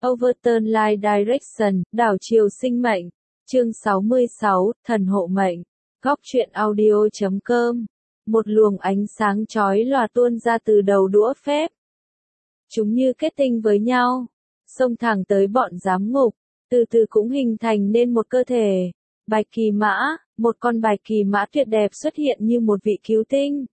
Overturn Life Direction, đảo chiều sinh mệnh. Chương 66, thần hộ mệnh. Góc truyện audio.com. Một luồng ánh sáng chói lòa tuôn ra từ đầu đũa phép. Chúng như kết tinh với nhau, xông thẳng tới bọn giám ngục, từ từ cũng hình thành nên một cơ thể. Bạch kỳ mã, một con bạch kỳ mã tuyệt đẹp xuất hiện như một vị cứu tinh,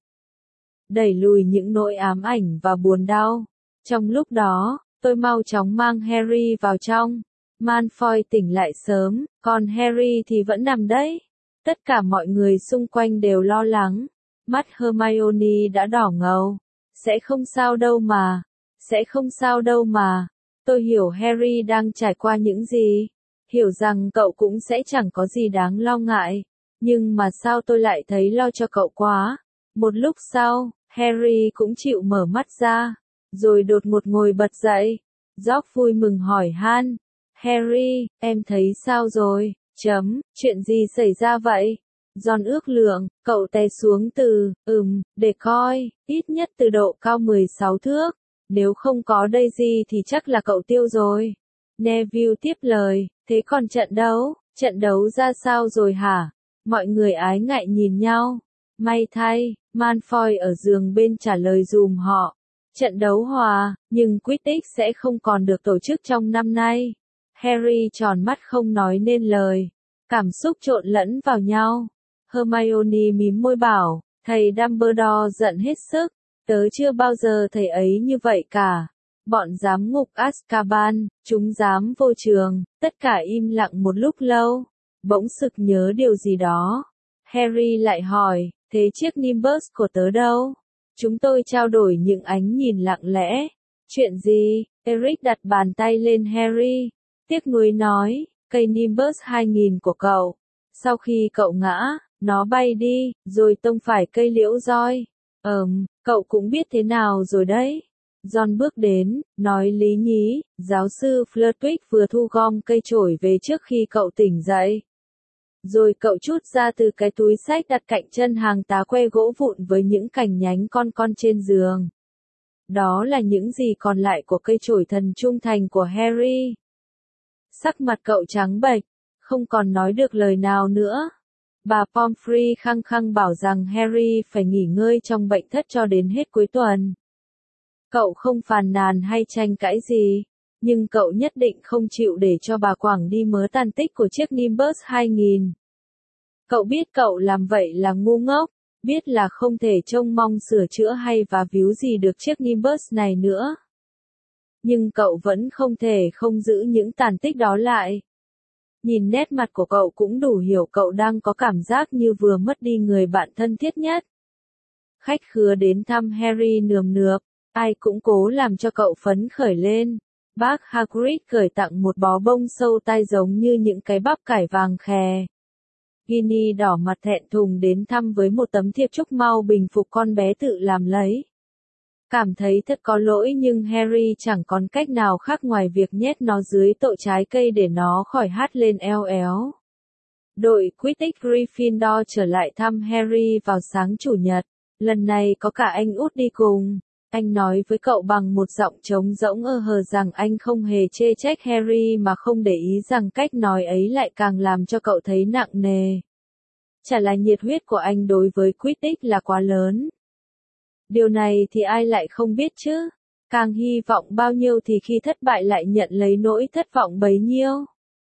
đẩy lùi những nỗi ám ảnh và buồn đau. Trong lúc đó, tôi mau chóng mang Harry vào trong. Malfoy tỉnh lại sớm, còn Harry thì vẫn nằm đấy. Tất cả mọi người xung quanh đều lo lắng. Mắt Hermione đã đỏ ngầu. Sẽ không sao đâu mà. Sẽ không sao đâu mà. Tôi hiểu Harry đang trải qua những gì. Hiểu rằng cậu cũng sẽ chẳng có gì đáng lo ngại. Nhưng mà sao tôi lại thấy lo cho cậu quá. Một lúc sau, Harry cũng chịu mở mắt ra. Rồi đột ngột ngồi bật dậy. George vui mừng hỏi han. Harry, em thấy sao rồi? Chuyện gì xảy ra vậy? John ước lượng, cậu té xuống từ, để coi, ít nhất từ độ cao 16 thước. Nếu không có Daisy thì chắc là cậu tiêu rồi. Neville tiếp lời, thế còn trận đấu ra sao rồi hả? Mọi người ái ngại nhìn nhau. May thay, Malfoy ở giường bên trả lời dùm họ. Trận đấu hòa, nhưng Quidditch sẽ không còn được tổ chức trong năm nay. Harry tròn mắt không nói nên lời. Cảm xúc trộn lẫn vào nhau. Hermione mím môi bảo, thầy Dumbledore giận hết sức. Tớ chưa bao giờ thầy ấy như vậy cả. Bọn giám ngục Azkaban, chúng dám vô trường, tất cả im lặng một lúc lâu. Bỗng sực nhớ điều gì đó. Harry lại hỏi, thế chiếc Nimbus của tớ đâu? Chúng tôi trao đổi những ánh nhìn lặng lẽ. Chuyện gì? Eric đặt bàn tay lên Harry. Tiếc nuối nói, cây Nimbus 2000 của cậu. Sau khi cậu ngã, nó bay đi, rồi tông phải cây liễu roi. Cậu cũng biết thế nào rồi đấy. John bước đến, nói lý nhí, giáo sư Flitwick vừa thu gom cây chổi về trước khi cậu tỉnh dậy. Rồi cậu trút ra từ cái túi xách đặt cạnh chân hàng tá que gỗ vụn với những cành nhánh con trên giường. Đó là những gì còn lại của cây chổi thần trung thành của Harry. Sắc mặt cậu trắng bệch, không còn nói được lời nào nữa. Bà Pomfrey khăng khăng bảo rằng Harry phải nghỉ ngơi trong bệnh thất cho đến hết cuối tuần. Cậu không phàn nàn hay tranh cãi gì, nhưng cậu nhất định không chịu để cho bà quẳng đi mớ tàn tích của chiếc Nimbus 2000. Cậu biết cậu làm vậy là ngu ngốc, biết là không thể trông mong sửa chữa hay và víu gì được chiếc Nimbus này nữa. Nhưng cậu vẫn không thể không giữ những tàn tích đó lại. Nhìn nét mặt của cậu cũng đủ hiểu cậu đang có cảm giác như vừa mất đi người bạn thân thiết nhất. Khách khứa đến thăm Harry nườm nượp, ai cũng cố làm cho cậu phấn khởi lên. Bác Hagrid gửi tặng một bó bông sâu tai giống như những cái bắp cải vàng khè. Ginny đỏ mặt thẹn thùng đến thăm với một tấm thiệp chúc mau bình phục con bé tự làm lấy. Cảm thấy thật có lỗi nhưng Harry chẳng còn cách nào khác ngoài việc nhét nó dưới tộ trái cây để nó khỏi hát lên eo éo. Đội Quidditch Gryffindor trở lại thăm Harry vào sáng chủ nhật. Lần này có cả anh út đi cùng. Anh nói với cậu bằng một giọng trống rỗng hờ rằng anh không hề chê trách Harry mà không để ý rằng cách nói ấy lại càng làm cho cậu thấy nặng nề. Chả là nhiệt huyết của anh đối với Quidditch là quá lớn. Điều này thì ai lại không biết chứ. Càng hy vọng bao nhiêu thì khi thất bại lại nhận lấy nỗi thất vọng bấy nhiêu.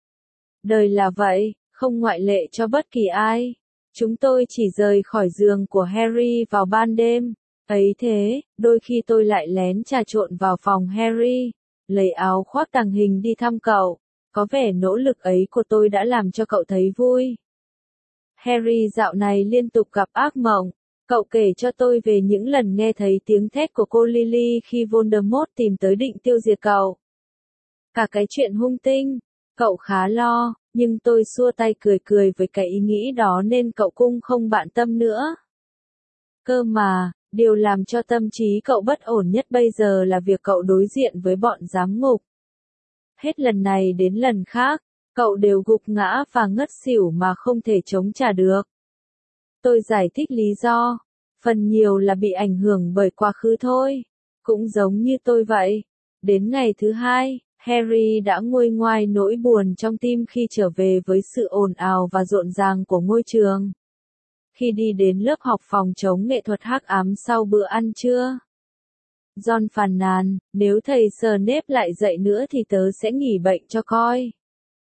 Đời là vậy, không ngoại lệ cho bất kỳ ai. Chúng tôi chỉ rời khỏi giường của Harry vào ban đêm. Ấy thế, đôi khi tôi lại lén trà trộn vào phòng Harry, lấy áo khoác tàng hình đi thăm cậu. Có vẻ nỗ lực ấy của tôi đã làm cho cậu thấy vui. Harry dạo này liên tục gặp ác mộng. Cậu kể cho tôi về những lần nghe thấy tiếng thét của cô Lily khi Voldemort tìm tới định tiêu diệt cậu. Cả cái chuyện hung tinh, cậu khá lo, nhưng tôi xua tay cười với cái ý nghĩ đó nên cậu cũng không bận tâm nữa. Cơ mà, điều làm cho tâm trí cậu bất ổn nhất bây giờ là việc cậu đối diện với bọn giám ngục. Hết lần này đến lần khác, cậu đều gục ngã và ngất xỉu mà không thể chống trả được. Tôi giải thích lý do, phần nhiều là bị ảnh hưởng bởi quá khứ thôi, cũng giống như tôi vậy. Đến ngày thứ hai, Harry đã nguôi ngoai nỗi buồn trong tim khi trở về với sự ồn ào và rộn ràng của ngôi trường. Khi đi đến lớp học phòng chống nghệ thuật hắc ám sau bữa ăn trưa, Ron phàn nàn, nếu thầy Snape lại dậy nữa thì tớ sẽ nghỉ bệnh cho coi.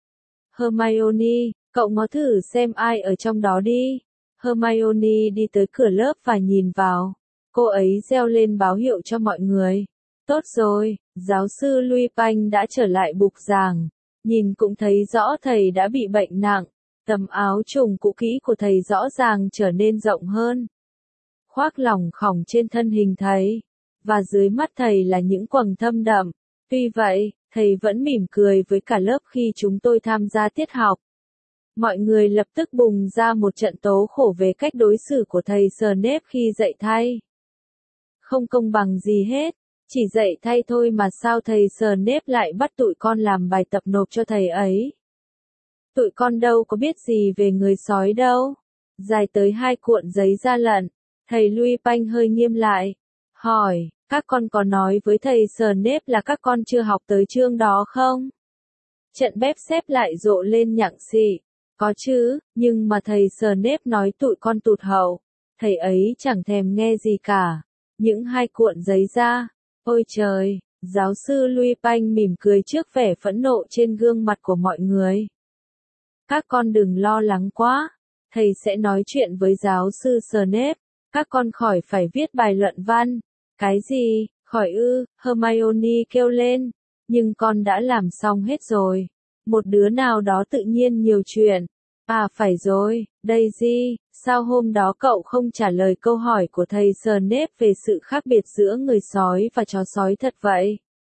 Hermione, cậu ngó thử xem ai ở trong đó đi. Hermione đi tới cửa lớp và nhìn vào. Cô ấy reo lên báo hiệu cho mọi người. Tốt rồi, giáo sư Lupin đã trở lại bục giảng. Nhìn cũng thấy rõ thầy đã bị bệnh nặng. Tấm áo trùng cũ kỹ của thầy rõ ràng trở nên rộng hơn. Khoác lỏng khỏng trên thân hình thầy. Và dưới mắt thầy là những quầng thâm đậm. Tuy vậy, thầy vẫn mỉm cười với cả lớp khi chúng tôi tham gia tiết học. Mọi người lập tức bùng ra một trận tố khổ về cách đối xử của thầy Snape khi dạy thay. Không công bằng gì hết, chỉ dạy thay thôi mà sao thầy Snape lại bắt tụi con làm bài tập nộp cho thầy ấy. Tụi con đâu có biết gì về người sói đâu. Dài tới 2 cuộn giấy ra lận, thầy Lupin hơi nghiêm lại. Hỏi, các con có nói với thầy Snape là các con chưa học tới chương đó không? Trận bép xếp lại rộ lên nhặng xị. Có chứ, nhưng mà thầy Snape nói tụi con tụt hậu. Thầy ấy chẳng thèm nghe gì cả. Những 2 cuộn giấy ra. Ôi trời, giáo sư Lupin mỉm cười trước vẻ phẫn nộ trên gương mặt của mọi người. Các con đừng lo lắng quá. Thầy sẽ nói chuyện với giáo sư Snape. Các con khỏi phải viết bài luận văn. Cái gì, khỏi ư, Hermione kêu lên. Nhưng con đã làm xong hết rồi. Một đứa nào đó tự nhiên nhiều chuyện. À phải rồi, Daisy, sao hôm đó cậu không trả lời câu hỏi của thầy Snape về sự khác biệt giữa người sói và chó sói thật vậy?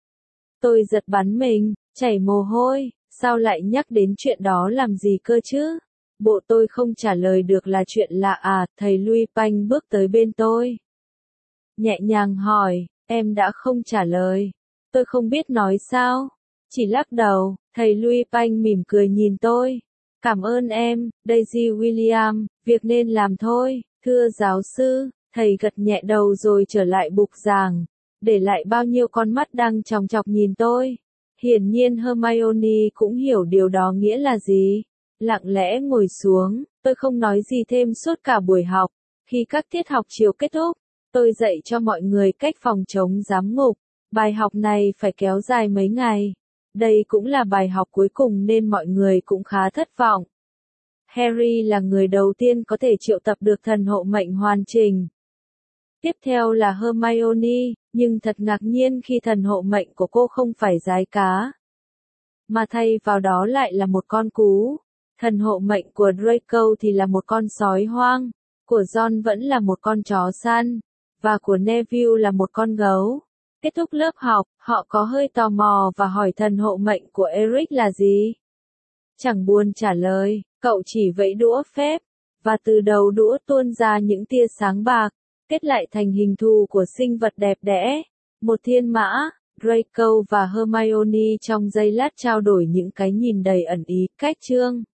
Tôi giật bắn mình, chảy mồ hôi, sao lại nhắc đến chuyện đó làm gì cơ chứ? Bộ tôi không trả lời được là chuyện lạ à, thầy Lupin bước tới bên tôi. Nhẹ nhàng hỏi, em đã không trả lời. Tôi không biết nói sao. Chỉ lắc đầu, thầy Lupin mỉm cười nhìn tôi. Cảm ơn em, Daisy William, việc nên làm thôi, thưa giáo sư, thầy gật nhẹ đầu rồi trở lại bục giảng, để lại bao nhiêu con mắt đang chòng chọc nhìn tôi. Hiển nhiên Hermione cũng hiểu điều đó nghĩa là gì. Lặng lẽ ngồi xuống, tôi không nói gì thêm suốt cả buổi học. Khi các tiết học chiều kết thúc, tôi dạy cho mọi người cách phòng chống giám ngục. Bài học này phải kéo dài mấy ngày. Đây cũng là bài học cuối cùng nên mọi người cũng khá thất vọng. Harry là người đầu tiên có thể triệu tập được thần hộ mệnh hoàn chỉnh. Tiếp theo là Hermione, nhưng thật ngạc nhiên khi thần hộ mệnh của cô không phải giái cá. Mà thay vào đó lại là một con cú. Thần hộ mệnh của Draco thì là một con sói hoang. Của Ron vẫn là một con chó săn. Và của Neville là một con gấu. Kết thúc lớp học, họ có hơi tò mò và hỏi thần hộ mệnh của Eric là gì. Chẳng buồn trả lời, cậu chỉ vẫy đũa phép, và từ đầu đũa tuôn ra những tia sáng bạc, kết lại thành hình thù của sinh vật đẹp đẽ. Một thiên mã, Draco và Hermione trong giây lát trao đổi những cái nhìn đầy ẩn ý, cách chương.